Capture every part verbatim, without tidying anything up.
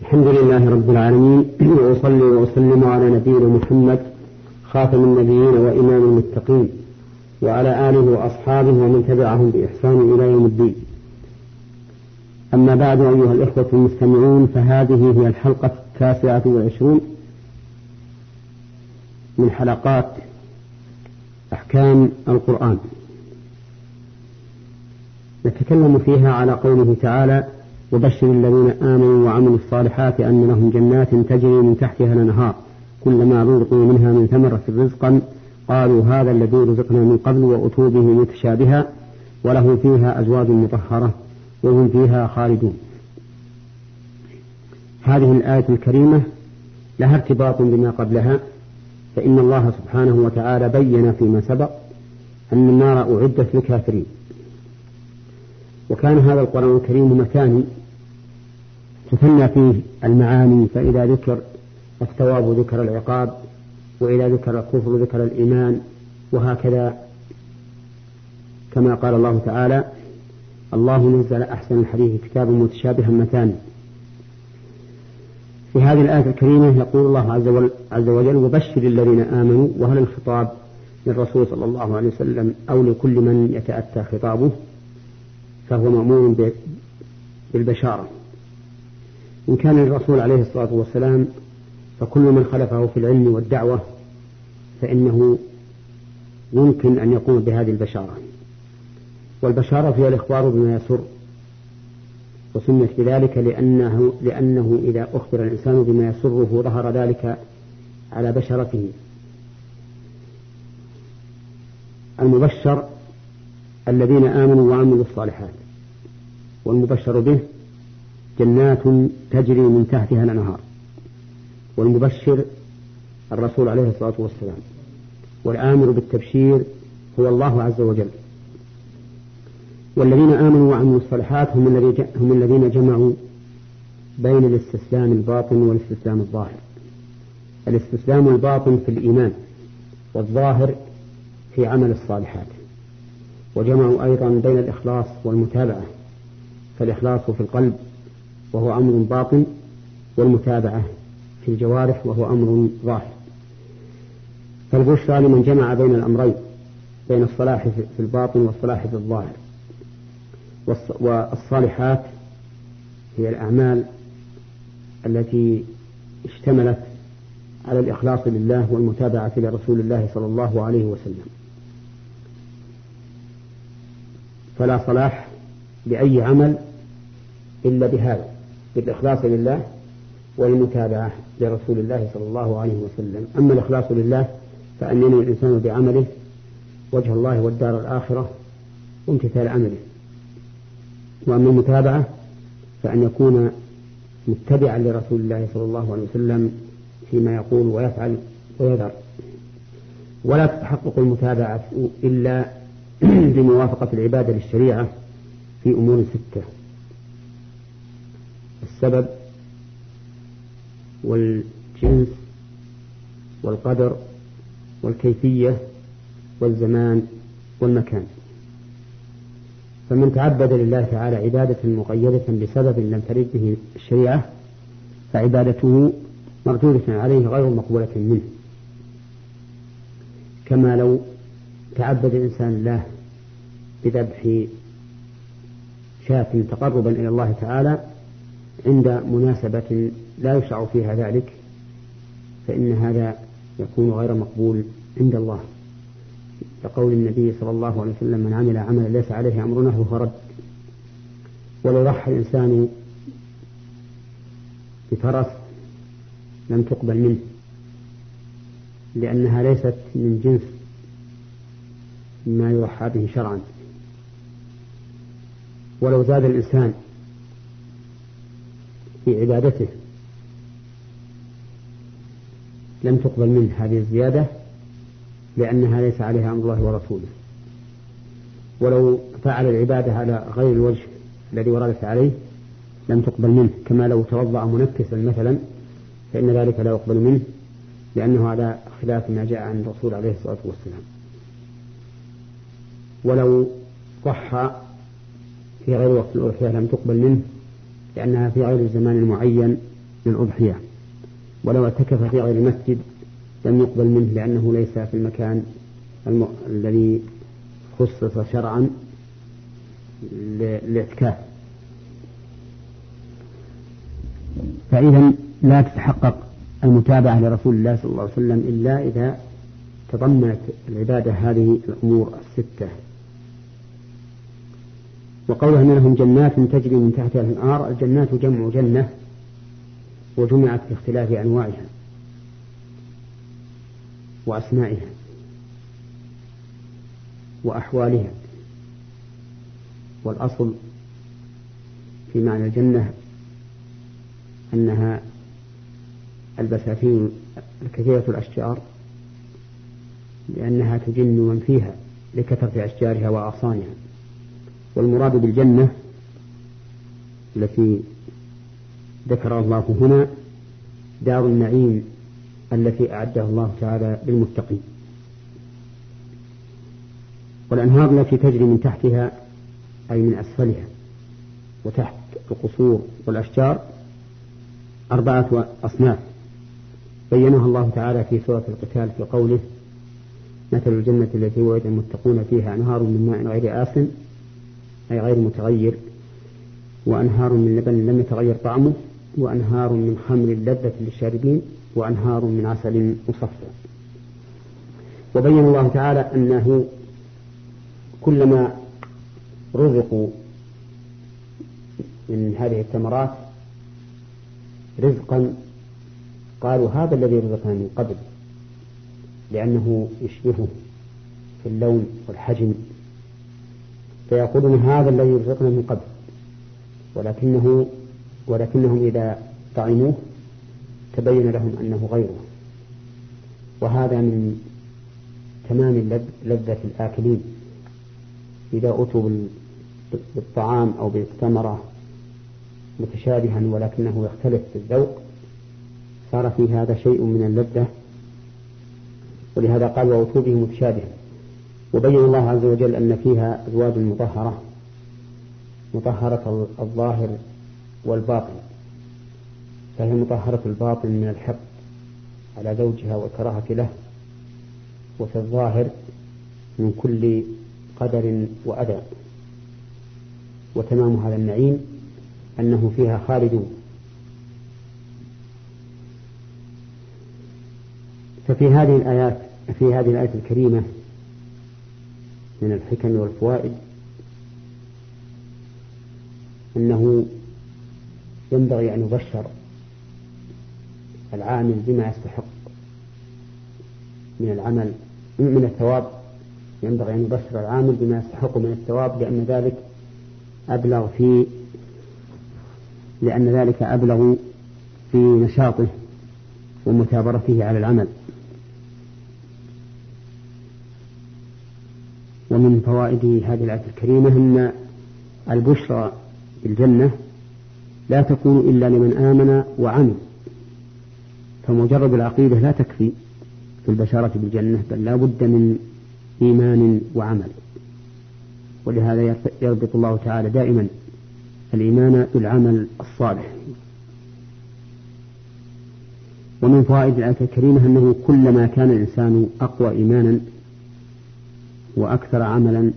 الحمد لله رب العالمين، وأصلي وأسلم على نبينا محمد خاتم النبيين وإمام المتقين، وعلى آله وأصحابه ومن تبعهم بإحسان إلى يوم الدين. أما بعد، أيها الإخوة المستمعون، فهذه هي الحلقة التاسعة والعشرون من حلقات أحكام القرآن، نتكلم فيها على قوله تعالى: وبشر الذين آمنوا وعملوا الصالحات أن لهم جنات تجري من تحتها الأنهار كلما رزقوا منها من ثمرة رزقا قالوا هذا الذي رزقنا من قبل وأتوا به متشابها ولهم فيها أزواج مطهرة وهم فيها خالدون. هذه الآية الكريمة لها ارتباط بما قبلها، فإن الله سبحانه وتعالى بين فيما سبق أن النار أعدت للكافرين، وكان هذا القرآن الكريم مكاني تثنى فيه المعاني، فإذا ذكر الثواب ذكر العقاب، وإذا ذكر الكفر ذكر الإيمان، وهكذا كما قال الله تعالى: الله نزل أحسن الحديث كتابا متشابها مثاني. في هذه الآية الكريمة يقول الله عز وجل: وبشر الذين آمنوا، وهل الخطاب للرسول صلى الله عليه وسلم أو لكل من يتأتى خطابه؟ فهو مأمور بالبشارة. إن كان للرسول عليه الصلاة والسلام فكل من خلفه في العلم والدعوة فإنه يمكن أن يقوم بهذه البشارة، والبشارة هي الإخبار بما يسر، وسميت بذلك لأنه, لأنه إذا أخبر الإنسان بما يسره ظهر ذلك على بشرته. المبشر الذين آمنوا وعملوا الصالحات، والمبشر به جنات تجري من تحتها الأنهار، والمبشر الرسول عليه الصلاة والسلام، والآمر بالتبشير هو الله عز وجل. والذين آمنوا وعملوا الصالحات هم الذين جمعوا بين الاستسلام الباطن والاستسلام الظاهر. الاستسلام الباطن في الإيمان، والظاهر في عمل الصالحات، وجمعوا أيضا بين الإخلاص والمتابعة، فالإخلاص في القلب وهو أمر باطن، والمتابعة في الجوارح وهو أمر ظاهر. فالبشرى لمن جمع بين الأمرين، بين الصلاح في الباطن والصلاح في الظاهر. والصالحات هي الأعمال التي اشتملت على الإخلاص لله والمتابعة لرسول الله صلى الله عليه وسلم. فلا صلاح لأي عمل إلا بهذا، بالإخلاص لله والمتابعة لرسول الله صلى الله عليه وسلم. أما الإخلاص لله فأن ينوي الإنسان بعمله وجه الله والدار الآخرة وامتثال عمله، وأما المتابعة فأن يكون متبعا لرسول الله صلى الله عليه وسلم فيما يقول ويفعل ويذر. ولا تتحقق المتابعة إلا بموافقة العبادة للشريعة في أمور ستة: السبب والجنس والقدر والكيفية والزمان والمكان. فمن تعبد لله تعالى عبادة مقيدة بسبب لم ترد به الشريعة فعبادته مردودة عليه غير مقبولة منه، كما لو تعبد الإنسان الله بذبح شاة تقربا إلى الله تعالى عند مناسبة لا يشرع فيها ذلك، فإن هذا يكون غير مقبول عند الله، لقول النبي صلى الله عليه وسلم: من عمل عملا ليس عليه أمرنا فهو رد. ولو ضحى الإنسان بفرس لم تقبل منه، لأنها ليست من جنس ما يضحى به شرعا. ولو زاد الإنسان في عبادته لم تقبل منه هذه الزيادة، لأنها ليس عليها أمر الله ورسوله. ولو فعل العبادة على غير الوجه الذي وردت عليه لم تقبل منه، كما لو توضأ منكسا مثلا فإن ذلك لا يقبل منه، لأنه على خلاف ما جاء عن الرسول عليه الصلاة والسلام. ولو ضحى في غير وقت الأضحية لم تقبل منه، لأنها في غير الزمان المعين للأضحية، ولو اعتكف في غير المسجد لم يقبل منه لأنه ليس في المكان الم... الذي خصص شرعا للاعتكاف. فإذا لا تتحقق المتابعة لرسول الله صلى الله عليه وسلم إلا إذا تضمنت العبادة هذه الأمور الستة. وقولها أن لهم جنات تجري من تحتها الأنهار، الجنات جمع جنة وجمعت باختلاف أنواعها وأسمائها وأحوالها، والأصل في معنى الجنة أنها البساتين الكثيرة الأشجار لأنها تجن من فيها لكثرة أشجارها وأغصانها. والمراد بالجنة التي ذكر الله هنا دار النعيم التي أعده الله تعالى للمتقين. والأنهار التي تجري من تحتها أي من أسفلها وتحت القصور والأشجار أربعة أصناف بينها الله تعالى في سورة القتال في قوله: مثل الجنة التي وعد المتقون فيها أنهار من ماء غير آسن أي غير متغير، وأنهار من لبن لم يتغير طعمه، وأنهار من خمر لذة للشاربين، وأنهار من عسل مصفى. وبين الله تعالى أنه كلما رزقوا من هذه الثمرات رزقا قالوا هذا الذي رزقنا من قبل، لأنه يشبهه في اللون والحجم، فيقولون هذا الذي رزقنا من قبل، ولكنه ولكنهم إذا طعموه تبين لهم أنه غيره. وهذا من تمام لذة الآكلين، إذا أتوا بالطعام أو بالثمرة متشابها ولكنه يختلف في الذوق صار في هذا شيء من اللذة، ولهذا قال وأتوا به متشابها. وبين الله عز وجل أن فيها أزواج مطهرة مطهرة الظاهر والباطن، فهي مطهرة الباطن من الحقد على زوجها والكراهة له، وفي الظاهر من كل قدر وأذى. وتمام هذا النعيم أنه فيها خالدون. ففي هذه الآيات في هذه الآية الكريمة من الحكم والفوائد أنه ينبغي أن يبشر العامل بما يستحق من العمل من الثواب، ينبغي أن يبشر العامل بما يستحق من الثواب، لأن ذلك أبلغ في لأن ذلك أبلغ في نشاطه ومثابرته على العمل. ومن فوائد هذه الآية الكريمة أن البشرى بالجنة لا تكون إلا لمن آمن وعمل، فمجرد العقيدة لا تكفي في البشارة بالجنة، بل لا بد من إيمان وعمل. ولهذا يربط الله تعالى دائما الإيمان بالعمل الصالح. ومن فوائد الآية الكريمة أنه كلما كان الإنسان أقوى إيمانا وأكثر عملا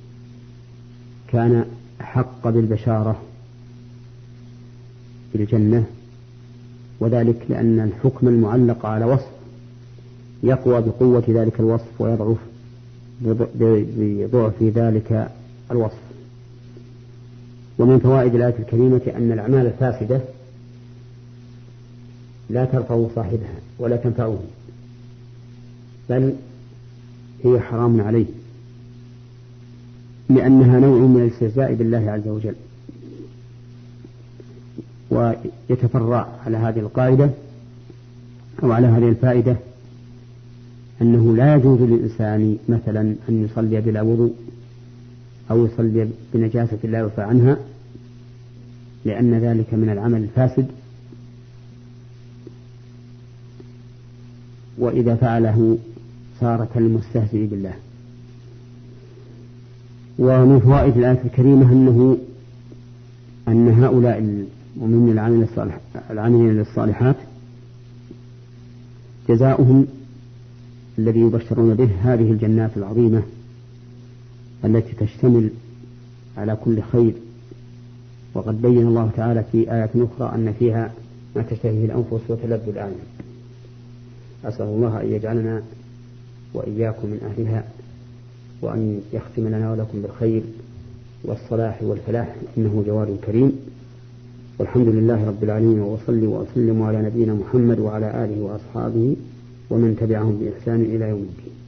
كان أحق بالبشارة بالجنة، وذلك لأن الحكم المعلق على وصف يقوى بقوة ذلك الوصف ويضعف بضعف ذلك الوصف. ومن فوائد الآية الكريمة أن الأعمال الفاسدة لا ترفع صاحبها ولا تنفعه، بل هي حرام عليه، لأنها نوع من الاستهزاء بالله عز وجل. ويتفرع على هذه القاعدة أو على هذه الفائدة أنه لا يجوز للإنسان مثلا أن يصلي بلا وضوء أو يصلي بنجاسة لا يعفى عنها، لأن ذلك من العمل الفاسد، وإذا فعله صار كالمستهزئ بالله. ومن فوائد الآية الكريمة أنه أن هؤلاء ومن العاملين الصالح العاملين للصالحات جزاؤهم الذي يبشرون به هذه الجنات العظيمة التي تشتمل على كل خير. وقد بين الله تعالى في آيات أخرى أن فيها ما تشتهيه الأنفس وتلذ الأعين. أسأل الله أن يجعلنا وإياكم من أهلها، وأن يختم لنا ولكم بالخير والصلاح والفلاح، إنه جواد كريم. والحمد لله رب العالمين، وأصلي وأسلم على نبينا محمد وعلى آله وأصحابه ومن تبعهم بإحسان إلى يوم الدين.